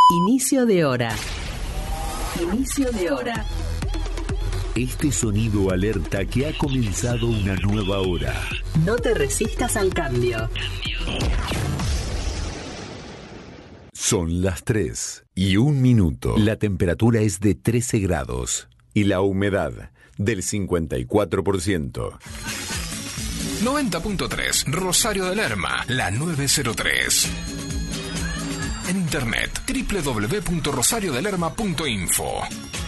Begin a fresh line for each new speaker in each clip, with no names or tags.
Inicio de hora. Inicio de hora.
Este sonido alerta que ha comenzado una nueva hora.
No te resistas al cambio.
Son las 3:01. La temperatura es de 13 grados y la humedad del 54%.
90.3 Rosario de Lerma, la 903. En internet www.rosariodelerma.info.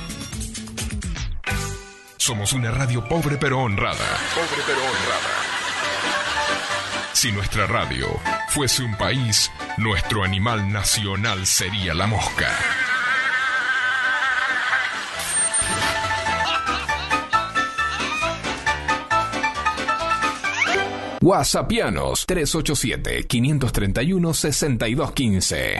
Somos una radio pobre pero honrada. Pobre pero honrada. Si nuestra radio fuese un país, nuestro animal nacional sería la mosca. WhatsAppianos 387-531-6215.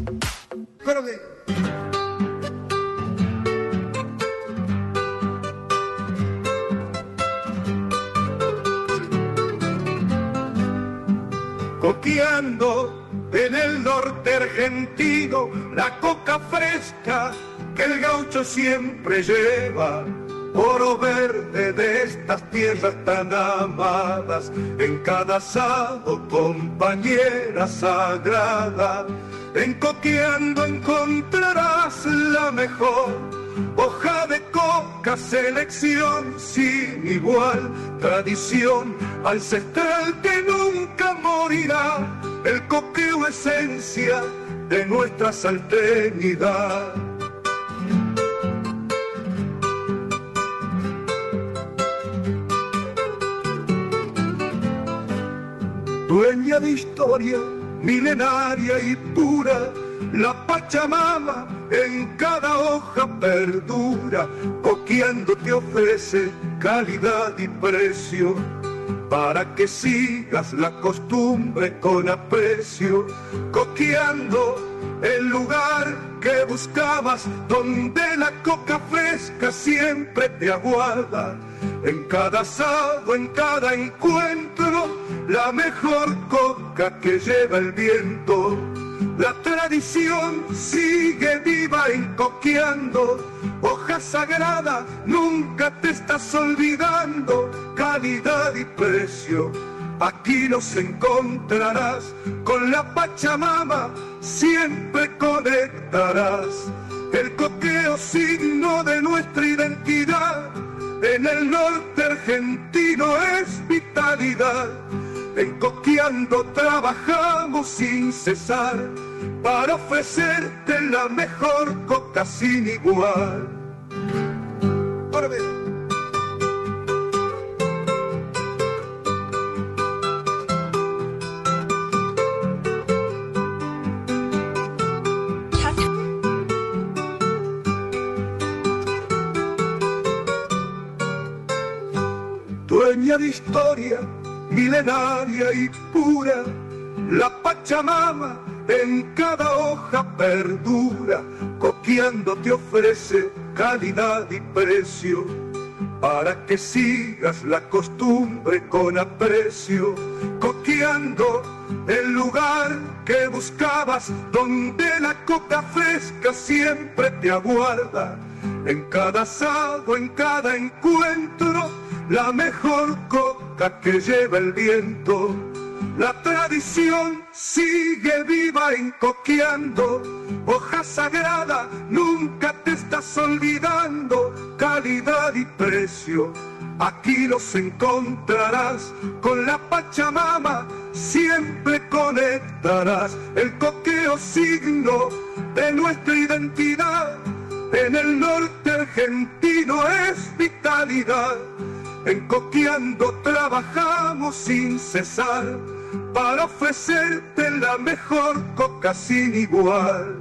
Coqueando en el norte argentino la coca fresca que el gaucho siempre lleva. Oro verde de estas tierras tan amadas, en cada asado compañera sagrada. En Coqueando encontrarás la mejor hoja de coca, selección sin igual, tradición ancestral que nunca morirá. El coqueo esencia de nuestra salteñidad. Dueña de historia milenaria y pura, la Pachamama en cada hoja perdura. Coqueando te ofrece calidad y precio, para que sigas la costumbre con aprecio. Coqueando, el lugar que buscabas, donde la coca fresca siempre te aguarda. En cada asado, en cada encuentro, la mejor coca que lleva el viento. La tradición sigue viva en Coqueando, hoja sagrada, nunca te estás olvidando. Calidad y precio, aquí los encontrarás. Con la Pachamama siempre conectarás. El coqueo, signo de nuestra identidad, en el norte argentino es vitalidad. En Coqueando trabajamos sin cesar, para ofrecerte la mejor coca sin igual. Ahora bien. Dueña de historia milenaria y pura, la Pachamama en cada hoja perdura. Coqueando te ofrece calidad y precio, para que sigas la costumbre con aprecio. Coqueando, el lugar que buscabas, donde la coca fresca siempre te aguarda. En cada asado, en cada encuentro, la mejor coca que lleva el viento. La tradición sigue viva en Coqueando, hoja sagrada, nunca te estás olvidando. Calidad y precio, aquí los encontrarás. Con la Pachamama siempre conectarás. El coqueo, signo de nuestra identidad, en el norte argentino es vitalidad. En Coqueando trabajamos sin cesar, para ofrecerte la mejor coca sin igual.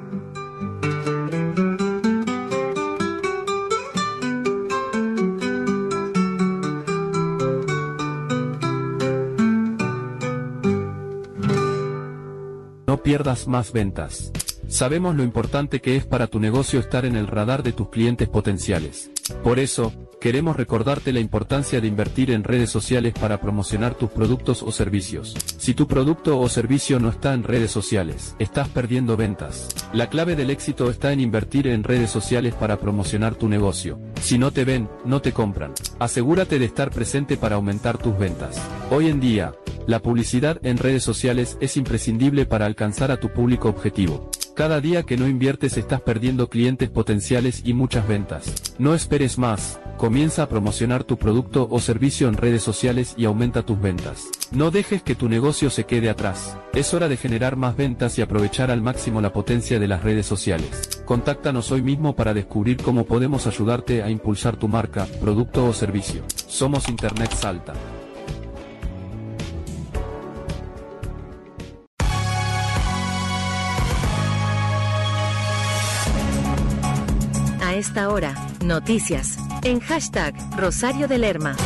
No pierdas más ventas. Sabemos lo importante que es para tu negocio estar en el radar de tus clientes potenciales. Por eso, queremos recordarte la importancia de invertir en redes sociales para promocionar tus productos o servicios. Si tu producto o servicio no está en redes sociales, estás perdiendo ventas. La clave del éxito está en invertir en redes sociales para promocionar tu negocio. Si no te ven, no te compran. Asegúrate de estar presente para aumentar tus ventas. Hoy en día, la publicidad en redes sociales es imprescindible para alcanzar a tu público objetivo. Cada día que no inviertes estás perdiendo clientes potenciales y muchas ventas. No esperes más, comienza a promocionar tu producto o servicio en redes sociales y aumenta tus ventas. No dejes que tu negocio se quede atrás. Es hora de generar más ventas y aprovechar al máximo la potencia de las redes sociales. Contáctanos hoy mismo para descubrir cómo podemos ayudarte a impulsar tu marca, producto o servicio. Somos Internet Salta.
A esta hora, noticias, en hashtag Rosario de Lerma.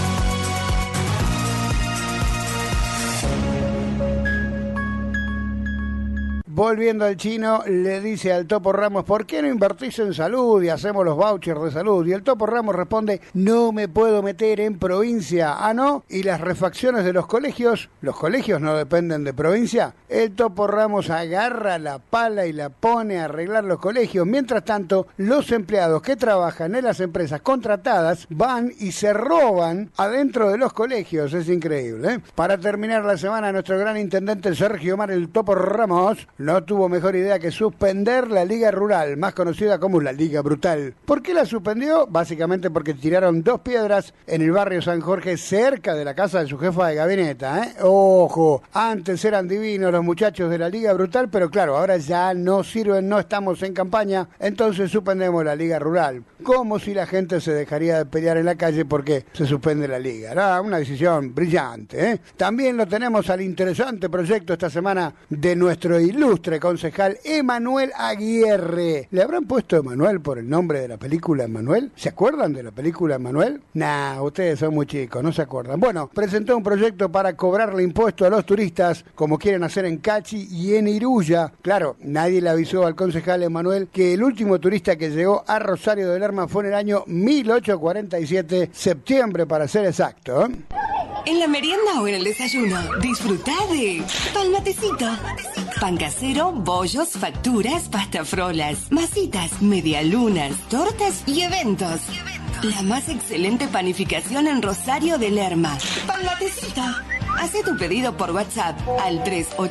Volviendo al chino, le dice al Topo Ramos, ¿por qué no invertís en salud y hacemos los vouchers de salud? Y el Topo Ramos responde, no me puedo meter en provincia. ¿Ah, no? ¿Y las refacciones de los colegios no dependen de provincia? El Topo Ramos agarra la pala y la pone a arreglar los colegios. Mientras tanto, los empleados que trabajan en las empresas contratadas van y se roban adentro de los colegios. Es increíble, ¿eh? Para terminar la semana, nuestro gran intendente Sergio Omar el Topo Ramos no tuvo mejor idea que suspender la Liga Rural, más conocida como la Liga Brutal. ¿Por qué la suspendió? Básicamente porque tiraron 2 piedras en el barrio San Jorge, cerca de la casa de su jefa de gabinete, ¿eh? Ojo, antes eran divinos los muchachos de la Liga Brutal, pero claro, ahora ya no sirven, no estamos en campaña, entonces suspendemos la Liga Rural. Como si la gente se dejaría de pelear en la calle porque se suspende la Liga. Era una decisión brillante, ¿eh? También lo tenemos al interesante proyecto esta semana de nuestro ilustre concejal Emanuel Aguirre. ¿Le habrán puesto Emanuel por el nombre de la película Emanuel? ¿Se acuerdan de la película Emanuel? Nah, ustedes son muy chicos, no se acuerdan. Bueno, presentó un proyecto para cobrarle impuesto a los turistas, como quieren hacer en Cachi y en Iruya. Claro, nadie le avisó al concejal Emanuel que el último turista que llegó a Rosario de Lerma fue en el año 1847, septiembre para ser exacto.
En la merienda o en el desayuno, disfrutá de Palmatecito. Pan casero, bollos, facturas, pastafrolas, masitas, medialunas, tortas y eventos. La más excelente panificación en Rosario de Lerma. Palmatecito. Hacé tu pedido por WhatsApp al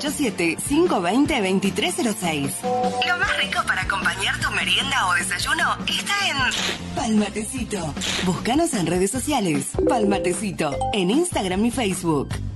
387-520-2306. Lo más rico para acompañar tu merienda o desayuno está en Palmatecito. Búscanos en redes sociales. Palmatecito en Instagram y Facebook.